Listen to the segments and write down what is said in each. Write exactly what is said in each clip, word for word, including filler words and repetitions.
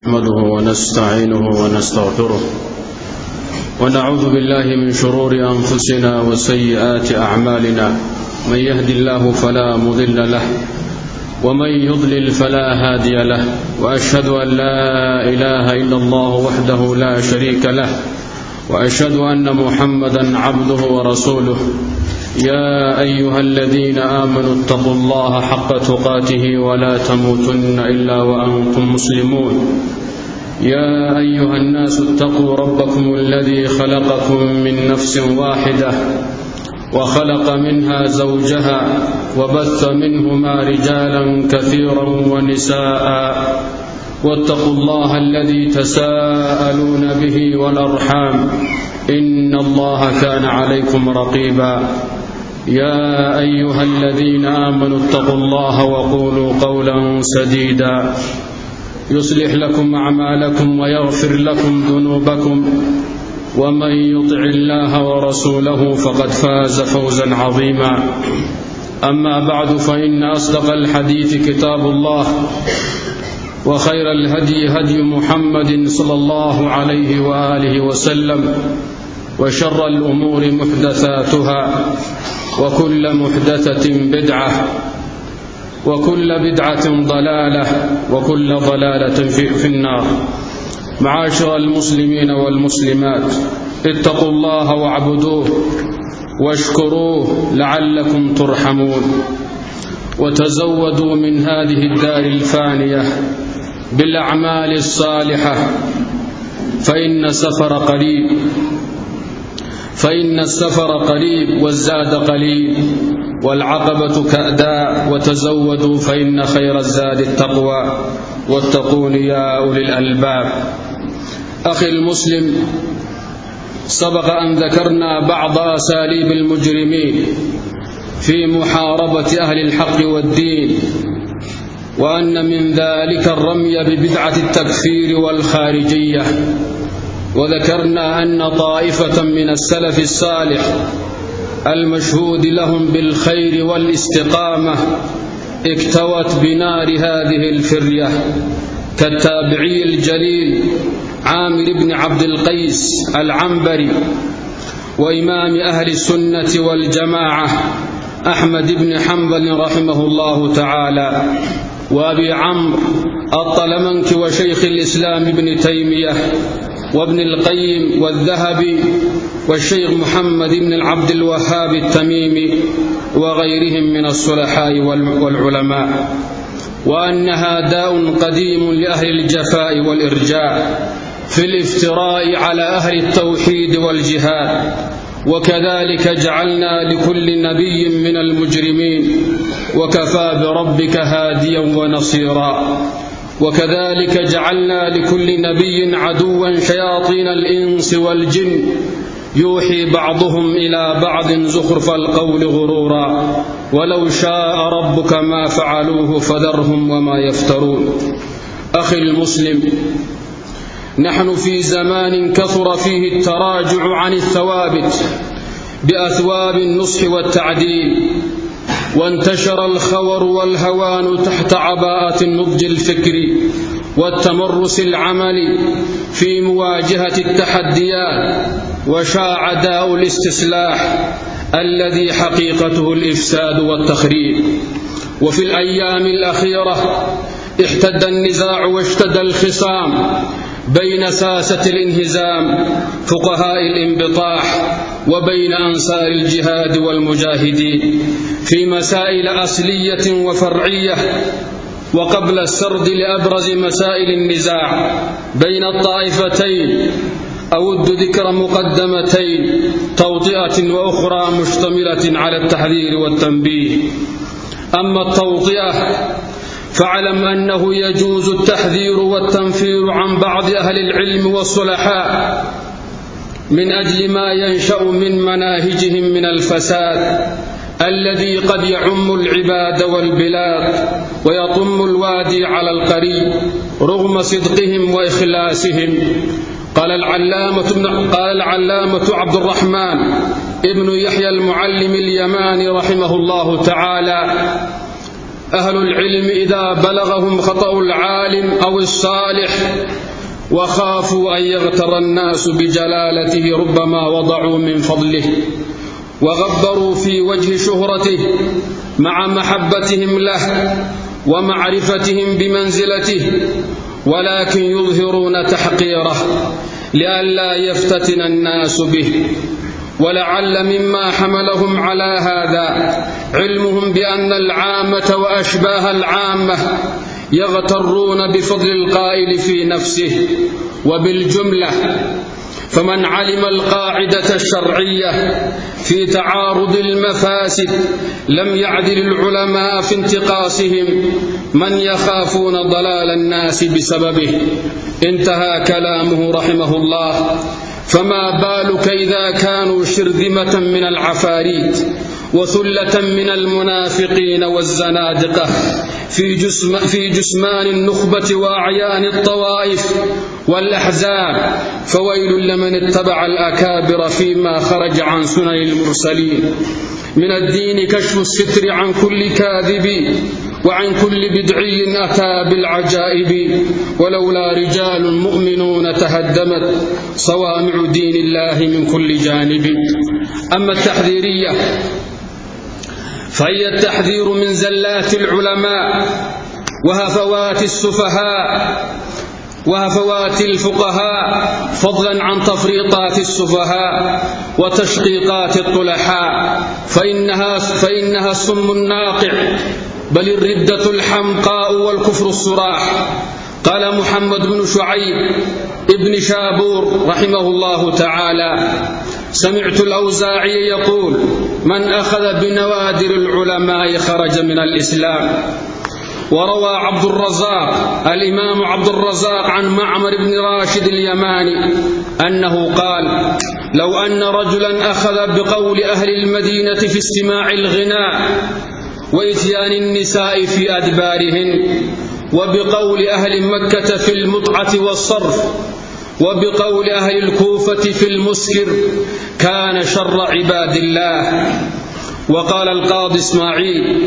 نحمده ونستعينه ونستغفره ونعوذ بالله من شرور أنفسنا وسيئات أعمالنا من يهد الله فلا مضل له ومن يضلل فلا هادي له وأشهد أن لا إله إلا الله وحده لا شريك له وأشهد أن محمدا عبده ورسوله يا أيها الذين آمنوا اتقوا الله حق تقاته ولا تموتن إلا وأنتم مسلمون يا أيها الناس اتقوا ربكم الذي خلقكم من نفس واحدة وخلق منها زوجها وبث منهما رجالا كثيرا ونساء واتقوا الله الذي تساءلون به والأرحام إن الله كان عليكم رقيبا يا أيها الذين آمنوا اتقوا الله وقولوا قولا سديدا يصلح لكم أعمالكم ويغفر لكم ذنوبكم ومن يطع الله ورسوله فقد فاز فوزا عظيما أما بعد فإن أصدق الحديث كتاب الله وخير الهدي هدي محمد صلى الله عليه وآله وسلم وشر الأمور محدثاتها وكل محدثة بدعة وكل بدعة ضلالة وكل ضلالة في, في النار. معاشر المسلمين والمسلمات، اتقوا الله واعبدوه واشكروه لعلكم ترحمون، وتزودوا من هذه الدار الفانية بالأعمال الصالحة فإن السفر قريب فإن السفر قريب والزاد قليل والعقبة كأداء، وتزودوا فإن خير الزاد التقوى واتقون يا أولي الألباب. أخي المسلم، سبق أن ذكرنا بعض أساليب المجرمين في محاربة أهل الحق والدين، وأن من ذلك الرمي ببدعة التكفير والخارجية، وذكرنا أن طائفة من السلف الصالح المشهود لهم بالخير والاستقامة اكتوت بنار هذه الفرية، كالتابعي الجليل عامر بن عبد القيس العنبري، وإمام أهل السنة والجماعة أحمد بن حنبل رحمه الله تعالى، وأبي عمرو الطلمنك وشيخ الإسلام ابن تيمية وابن القيم والذهبي والشيخ محمد بن العبد الوهاب التميمي وغيرهم من الصلحاء والعلماء، وأنها داء قديم لأهل الجفاء والإرجاء في الافتراء على أهل التوحيد والجهاد، وكذلك جعلنا لكل نبي من المجرمين وكفى بربك هاديا ونصيرا، وكذلك جعلنا لكل نبي عدوا شياطين الإنس والجن يوحي بعضهم إلى بعض زخرف القول غرورا ولو شاء ربك ما فعلوه فذرهم وما يفترون. أخي المسلم، نحن في زمان كثر فيه التراجع عن الثوابت بأثواب النصح والتعديل، وانتشر الخور والهوان تحت عباءة النضج الفكري والتمرس العملي في مواجهة التحديات، وشاع داء الاستصلاح الذي حقيقته الإفساد والتخريب. وفي الأيام الأخيرة احتد النزاع واشتد الخصام بين ساسة الانهزام فقهاء الانبطاح وبين أنصار الجهاد والمجاهدين في مسائل أصلية وفرعية. وقبل السرد لأبرز مسائل النزاع بين الطائفتين أود ذكر مقدمتين توطئة وأخرى مشتملة على التحذير والتنبيه. أما التوطئة فاعلم أنه يجوز التحذير والتنفير عن بعض أهل العلم والصلحاء من أجل ما ينشأ من مناهجهم من الفساد الذي قد يعم العباد والبلاد ويطم الوادي على القريب رغم صدقهم وإخلاصهم. قال العلامة, قال العلامة عبد الرحمن ابن يحيى المعلم اليماني رحمه الله تعالى: أهل العلم إذا بلغهم خطأ العالم أو الصالح وخافوا أن يغتر الناس بجلالته ربما وضعوا من فضله وغبروا في وجه شهرته مع محبتهم له ومعرفتهم بمنزلته، ولكن يظهرون تحقيره لئلا يفتتن الناس به. ولعل مما حملهم على هذا علمهم بأن العامة وأشباه العامة يغترون بفضل القائل في نفسه وبالجملة. فمن علم القاعدة الشرعية في تعارض المفاسد لم يعدل العلماء في انتقاصهم من يخافون ضلال الناس بسببه. انتهى كلامه رحمه الله. فما بالك إذا كانوا شرذمة من العفاريت وثلة من المنافقين والزنادقة في, جسم في جسمان النخبة وأعيان الطوائف والأحزاب، فويل لمن اتبع الأكابر فيما خرج عن سنن المرسلين. من الدين كشف الستر عن كل كاذب وعن كل بدعي أتى بالعجائب، ولولا رجال مؤمنون تهدمت صوامع دين الله من كل جانب. أما التحذيرية فهي التحذير من زلات العلماء وهفوات السفهاء وهفوات الفقهاء، فضلا عن تفريطات السفهاء وتشقيقات الطلحاء، فإنها, فإنها السم الناقع، بل الردة الحمقاء والكفر الصراح. قال محمد بن شعيب ابن شابور رحمه الله تعالى: سمعت الأوزاعي يقول: من أخذ بنوادر العلماء خرج من الإسلام. وروى عبد الرزاق الإمام عبد الرزاق عن معمر بن راشد اليماني أنه قال: لو أن رجلا أخذ بقول أهل المدينة في استماع الغناء وإتيان النساء في أدبارهن، وبقول أهل مكة في المتعة والصرف، وبقول أهل الكوفة في المسكر، كان شر عباد الله. وقال القاضي إسماعيل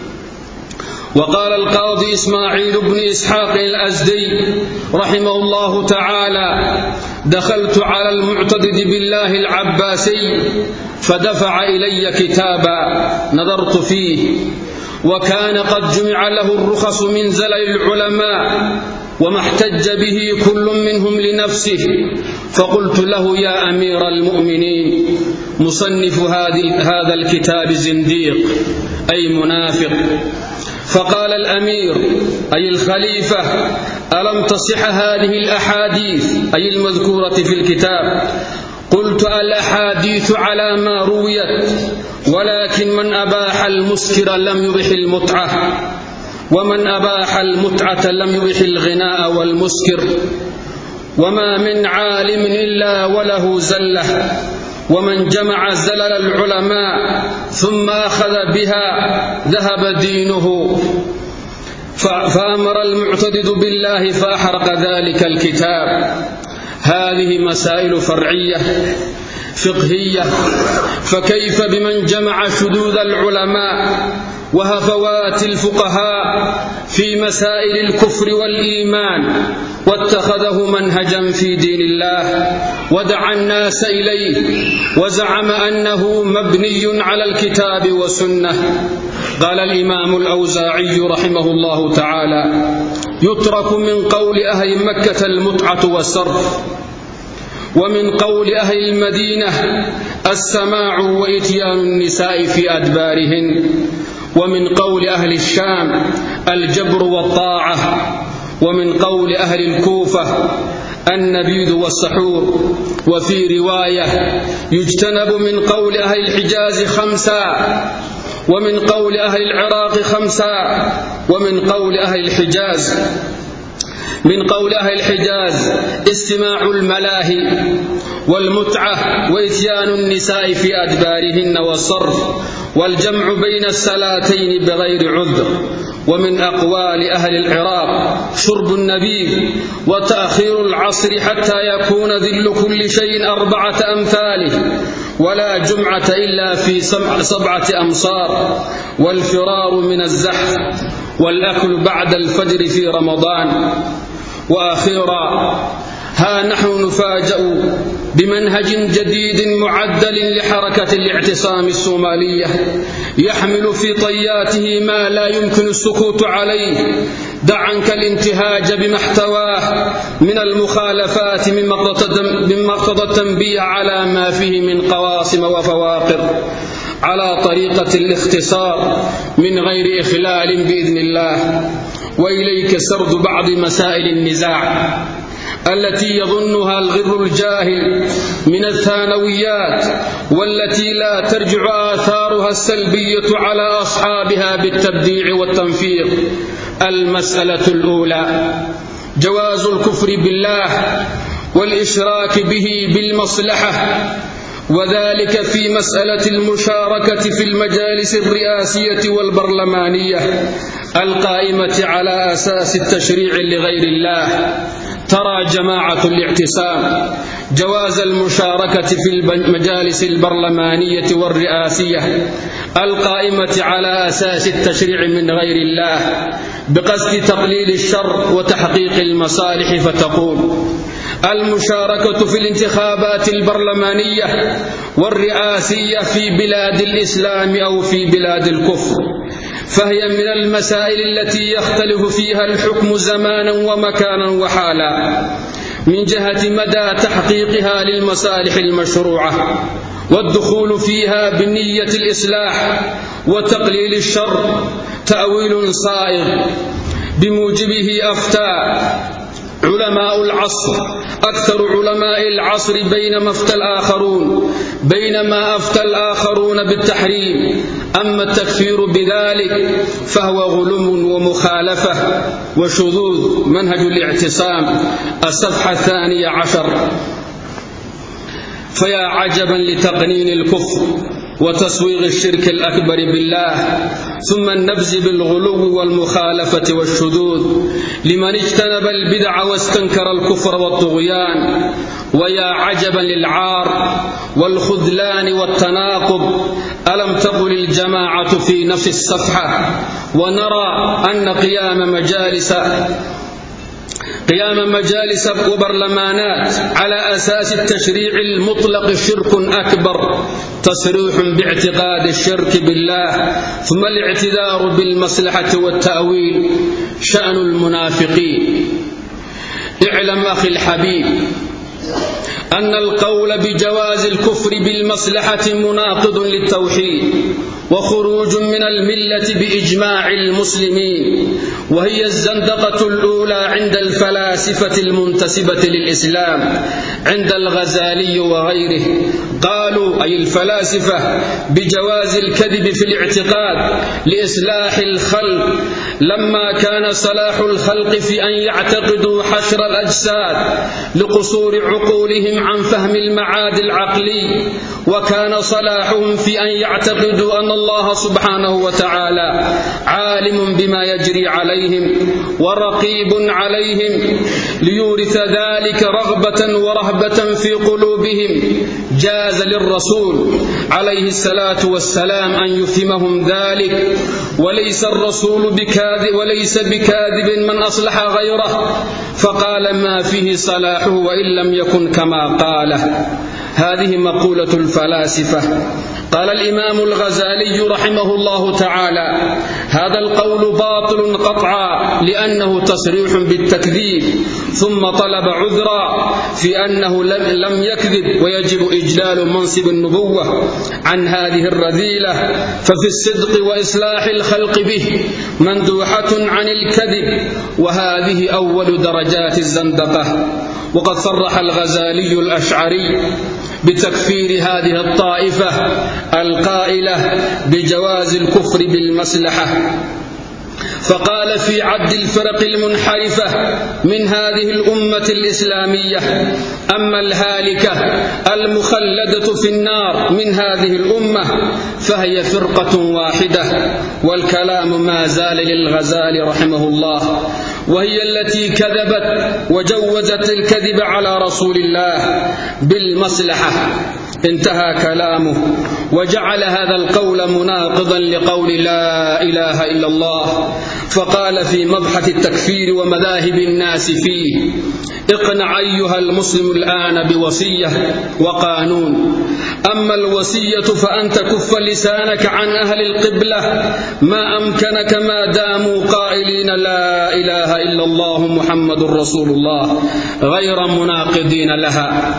وقال القاضي إسماعيل بن إسحاق الأزدي رحمه الله تعالى: دخلت على المعتضد بالله العباسي فدفع إلي كتابا نظرت فيه، وكان قد جمع له الرخص من زلل العلماء وما احتج به كل منهم لنفسه، فقلت له: يا أمير المؤمنين، مصنف هذا الكتاب زنديق أي منافق. فقال الأمير أي الخليفة: ألم تصح هذه الأحاديث أي المذكورة في الكتاب؟ قلت: الأحاديث على ما رويت، ولكن من أباح المسكر لم يبح المتعة، ومن أباح المتعة لم يبح الغناء والمسكر، وما من عالم إلا وله زلة، ومن جمع زلل العلماء ثم أخذ بها ذهب دينه. فأمر المعتضد بالله فأحرق ذلك الكتاب. هذه مسائل فرعية فقهية، فكيف بمن جمع شذوذ العلماء وهفوات الفقهاء في مسائل الكفر والإيمان، واتخذه منهجا في دين الله ودعا الناس إليه وزعم أنه مبني على الكتاب والسنة. قال الإمام الأوزاعي رحمه الله تعالى: يترك من قول أهل مكة المتعة والصرف، ومن قول أهل المدينة السماع وإتيان النساء في أدبارهن، ومن قول أهل الشام الجبر والطاعة، ومن قول أهل الكوفة النبيذ والسحور. وفي رواية: يجتنب من قول أهل الحجاز خمسة، ومن قول أهل العراق خمسة، ومن قول أهل الحجاز من قول أهل الحجاز استماع الملاهي والمتعة وإتيان النساء في أدبارهن والصرف، والجمع بين الصلاتين بغير عذر. ومن أقوال أهل العراق شرب النبيذ وتأخير العصر حتى يكون ذل كل شيء أربعة أمثاله، ولا جمعة إلا في سبعة أمصار، والفرار من الزحف، والأكل بعد الفجر في رمضان. وأخيرا ها نحن نفاجأ بمنهج جديد معدل لحركة الاعتصام الصومالية يحمل في طياته ما لا يمكن السكوت عليه. دع عنك الانتهاج بما احتواه من المخالفات مما اقتضى التنبيه على ما فيه من قواصم وفواقر على طريقة الاختصار من غير إخلال بإذن الله. وإليك سرد بعض مسائل النزاع التي يظنها الغر الجاهل من الثانويات، والتي لا ترجع آثارها السلبية على أصحابها بالتبديع والتنفير. المسألة الأولى: جواز الكفر بالله والإشراك به بالمصلحة، وذلك في مسألة المشاركة في المجالس الرئاسية والبرلمانية القائمة على أساس التشريع لغير الله. ترى جماعة الاعتصام جواز المشاركة في المجالس البرلمانية والرئاسية القائمة على أساس التشريع من غير الله بقصد تقليل الشر وتحقيق المصالح، فتقول: المشاركة في الانتخابات البرلمانية والرئاسية في بلاد الإسلام أو في بلاد الكفر فهي من المسائل التي يختلف فيها الحكم زمانا ومكانا وحالا من جهة مدى تحقيقها للمصالح المشروعة، والدخول فيها بنية الإصلاح وتقليل الشر تأويل صائغ بموجبه أفتى علماء العصر أكثر علماء العصر بينما أفتى الآخرون بينما أفتى الآخرون بالتحريم. أما التكفير بذلك فهو غلو ومخالفة وشذوذ. منهج الاعتصام الصفحة الثانية عشر. فيا عجبا لتقنين الكفر وتسويغ الشرك الأكبر بالله، ثم النبذ بالغلو والمخالفة والشذوذ لمن اجتنب البدع واستنكر الكفر والطغيان. ويا عجبا للعار والخذلان والتناقض. ألم تقل الجماعة في نفس الصفحة: ونرى أن قيام مجالس قيام مجالس وبرلمانات على أساس التشريع المطلق شرك أكبر، تصريح باعتقاد الشرك بالله، ثم الاعتذار بالمصلحة والتأويل شأن المنافقين. اعلم أخي الحبيب أن القول بجواز الكفر بالمصلحة مناقض للتوحيد وخروج من الملة بإجماع المسلمين، وهي الزندقة الأولى عند الفلاسفة المنتسبة للإسلام عند الغزالي وغيره. قالوا أي الفلاسفة بجواز الكذب في الاعتقاد لإصلاح الخلق لما كان صلاح الخلق في أن يعتقدوا حشر الأجساد لقصور عقولهم عن فهم المعاد العقلي، وكان صلاحهم في أن يعتقدوا أن الله سبحانه وتعالى عالم بما يجري عليهم ورقيب عليهم ليورث ذلك رغبة ورهبة في قلوبهم. جاز للرسول عليه الصلاة والسلام أن يفهمهم ذلك، وليس الرسول بكاذب وليس بكاذب من أصلح غيره فقال ما فيه صلاحه وإن لم يكن كما قاله. هذه مقولة الفلاسفة. قال الإمام الغزالي رحمه الله تعالى: هذا القول باطل قطعا لأنه تصريح بالتكذيب، ثم طلب عذرا في أنه لم يكذب ويجب إجلال منصب النبوة عن هذه الرذيلة، ففي الصدق وإصلاح الخلق به مندوحة عن الكذب، وهذه أول درجات الزندقة. وقد صرح الغزالي الأشعري بتكفير هذه الطائفة القائلة بجواز الكفر بالمصلحة، فقال في عد الفرق المنحرفة من هذه الأمة الإسلامية: أما الهالكة المخلدة في النار من هذه الأمة فهي فرقة واحدة. والكلام ما زال للغزالي رحمه الله، وهي التي كذبت وجوزت الكذب على رسول الله بالمصلحة. انتهى كلامه، وجعل هذا القول مناقضا لقول لا إله إلا الله، فقال في مبحث التكفير ومذاهب الناس فيه: اقنع أيها المسلم الآن بوصية وقانون. أما الوصية فأن تكف لسانك عن أهل القبلة ما أمكنك ما داموا قائلين لا إله إلا الله محمد رسول الله غير مناقضين لها.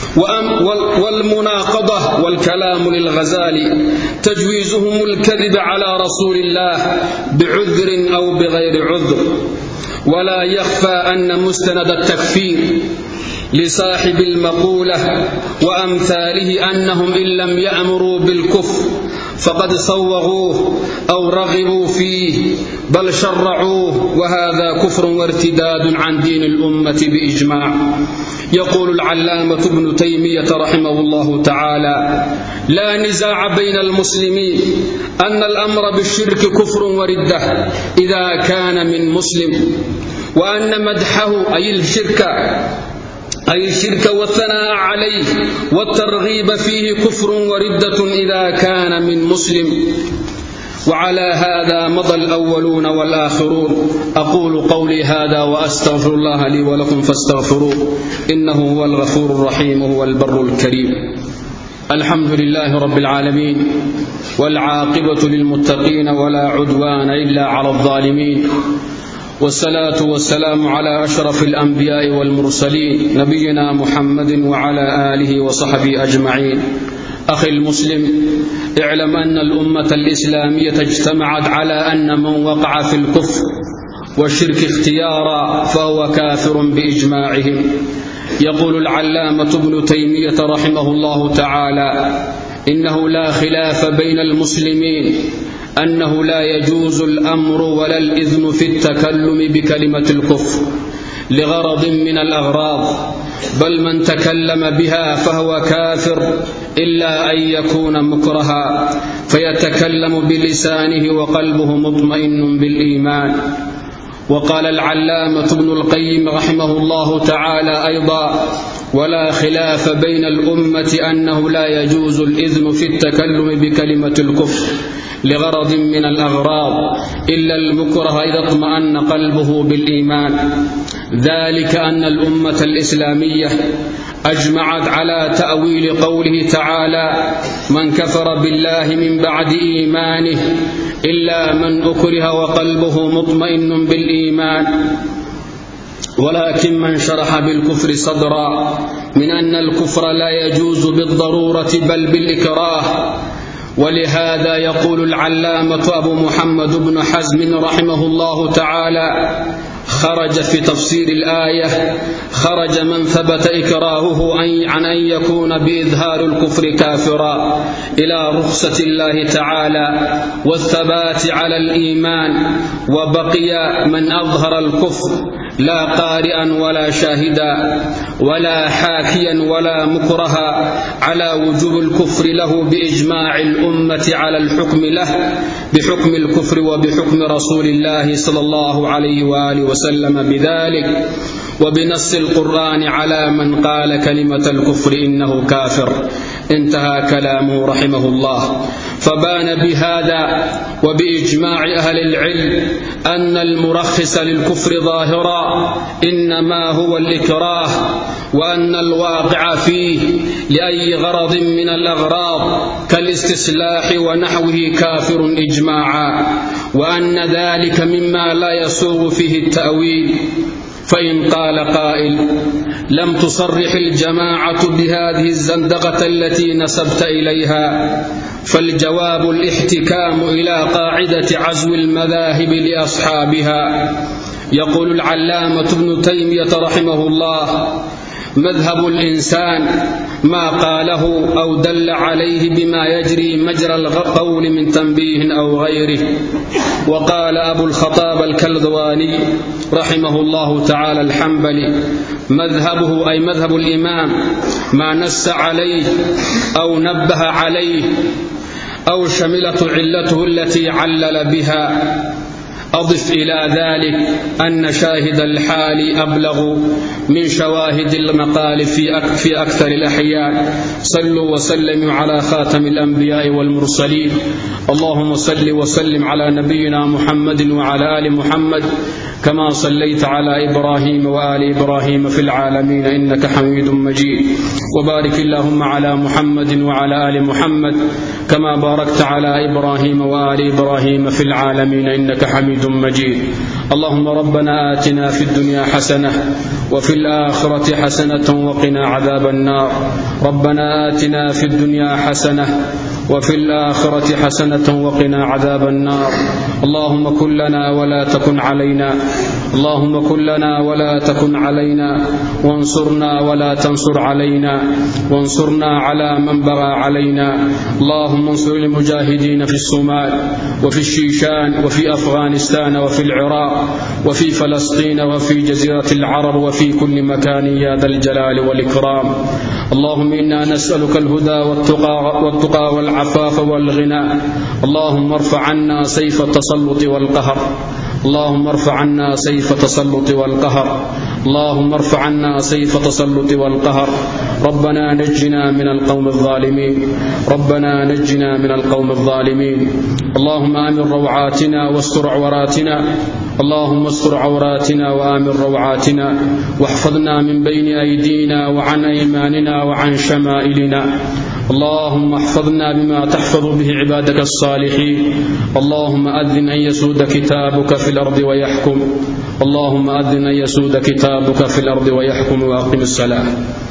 والمناقضة والكلام للغزالي تجويزهم الكذب على رسول الله بعذر أو بغير عذر. ولا يخفى أن مستند التكفير لصاحب المقولة وأمثاله أنهم إن لم يأمروا بالكفر فقد صوغوه أو رغبوا فيه بل شرعوه، وهذا كفر وارتداد عن دين الأمة بإجماع. يقول العلامة ابن تيمية رحمه الله تعالى: لا نزاع بين المسلمين أن الأمر بالشرك كفر وردة إذا كان من مسلم، وأن مدحه أي الشرك أي الشرك والثناء عليه والترغيب فيه كفر وردة إذا كان من مسلم. وعلى هذا مضى الأولون والآخرون. أقول قولي هذا وأستغفر الله لي ولكم فاستغفروه إنه هو الغفور الرحيم هو البر الكريم. الحمد لله رب العالمين، والعاقبة للمتقين ولا عدوان إلا على الظالمين، والصلاة والسلام على أشرف الأنبياء والمرسلين نبينا محمد وعلى آله وصحبه أجمعين. أخي المسلم، اعلم أن الأمة الإسلامية اجتمعت على أن من وقع في الكفر والشرك اختيارا فهو كافر بإجماعهم. يقول العلامة ابن تيمية رحمه الله تعالى: إنه لا خلاف بين المسلمين أنه لا يجوز الأمر ولا الإذن في التكلم بكلمة الكفر لغرض من الأغراض، بل من تكلم بها فهو كافر إلا أن يكون مكرها فيتكلم بلسانه وقلبه مطمئن بالإيمان. وقال العلامة ابن القيم رحمه الله تعالى أيضا: ولا خلاف بين الأمة أنه لا يجوز الإذن في التكلم بكلمة الكفر لغرض من الأغراض إلا المكره إذا اطمأن قلبه بالإيمان. ذلك أن الأمة الإسلامية أجمعت على تأويل قوله تعالى: من كفر بالله من بعد إيمانه إلا من أكره وقلبه مطمئن بالإيمان. ولكن من شرح بالكفر صدرا من أن الكفر لا يجوز بالضرورة بل بالإكراه. ولهذا يقول العلامة أبو محمد بن حزم رحمه الله تعالى: خرج في تفسير الآية خرج من ثبت إكراهه عن أن يكون بإظهار الكفر كافرا إلى رخصة الله تعالى والثبات على الإيمان، وبقي من أظهر الكفر لا قارئا ولا شاهدا ولا حاكيا ولا مكرها على وجوب الكفر له بإجماع الأمة على الحكم له بحكم الكفر وبحكم رسول الله صلى الله عليه وآله وسلم بذلك، وبنص القرآن على من قال كلمة الكفر إنه كافر. انتهى كلامه رحمه الله. فبان بهذا وبإجماع أهل العلم أن المرخص للكفر ظاهرا إنما هو الإكراه، وأن الواقع فيه لأي غرض من الأغراض كالاستصلاح ونحوه كافر إجماعا، وأن ذلك مما لا يسوغ فيه التأويل. فإن قال قائل: لم تصرح الجماعة بهذه الزندقة التي نسبت إليها، فالجواب الاحتكام إلى قاعدة عزو المذاهب لأصحابها. يقول العلامة ابن تيمية رحمه الله: مذهب الإنسان ما قاله أو دل عليه بما يجري مجرى القول من تنبيه أو غيره. وقال أبو الخطاب الكلذواني رحمه الله تعالى الحنبلي: مذهبه أي مذهب الإمام ما نص عليه أو نبه عليه أو شملت علته التي علل بها، أضف إلى ذلك أن شاهد الحال أبلغ من شواهد المقال في أكثر الأحيان. صلوا وسلموا على خاتم الأنبياء والمرسلين. اللهم صل وسلم على نبينا محمد وعلى آل محمد كما صليت على إبراهيم وآل إبراهيم في العالمين إنك حميد مجيد. وبارك اللهم على محمد وعلى آل محمد كما باركت على إبراهيم وآل إبراهيم في العالمين إنك حميد مجيد. اللهم ربنا آتنا في الدنيا حسنة وفي الآخرة حسنة وقنا عذاب النار. ربنا آتنا في الدنيا حسنة وفي الآخرة حسنة وقنا عذاب النار. اللهم كن لنا ولا تكن علينا، اللهم كن لنا ولا تكن علينا، وانصرنا ولا تنصر علينا، وانصرنا على من بغى علينا. اللهم انصر المجاهدين في الصومال وفي الشيشان وفي أفغانستان وفي العراق وفي فلسطين وفي جزيرة العرب وفي كل مكان يا ذا الجلال والإكرام. اللهم إنا نسألك الهدى والتقى, والتقى والعفاف والغنى. اللهم ارفع عنا سيف التسلط والقهر، اللهم ارفع عنا سيف التسلط والقهر، اللهم ارفع عنا سيف التسلط والقهر. ربنا نجنا من القوم الظالمين، ربنا نجنا من القوم الظالمين. اللهم آمن روعاتنا واستر عوراتنا، اللهم استر عوراتنا وآمن روعاتنا، واحفظنا من بين أيدينا وعن أيماننا وعن شمائلنا. اللهم احفظنا بما تحفظ به عبادك الصالحين. اللهم أذن أن يسود كتابك في الأرض ويحكم، اللهم أذن أن يسود كتابك في الأرض ويحكم. وأقم الصلاة.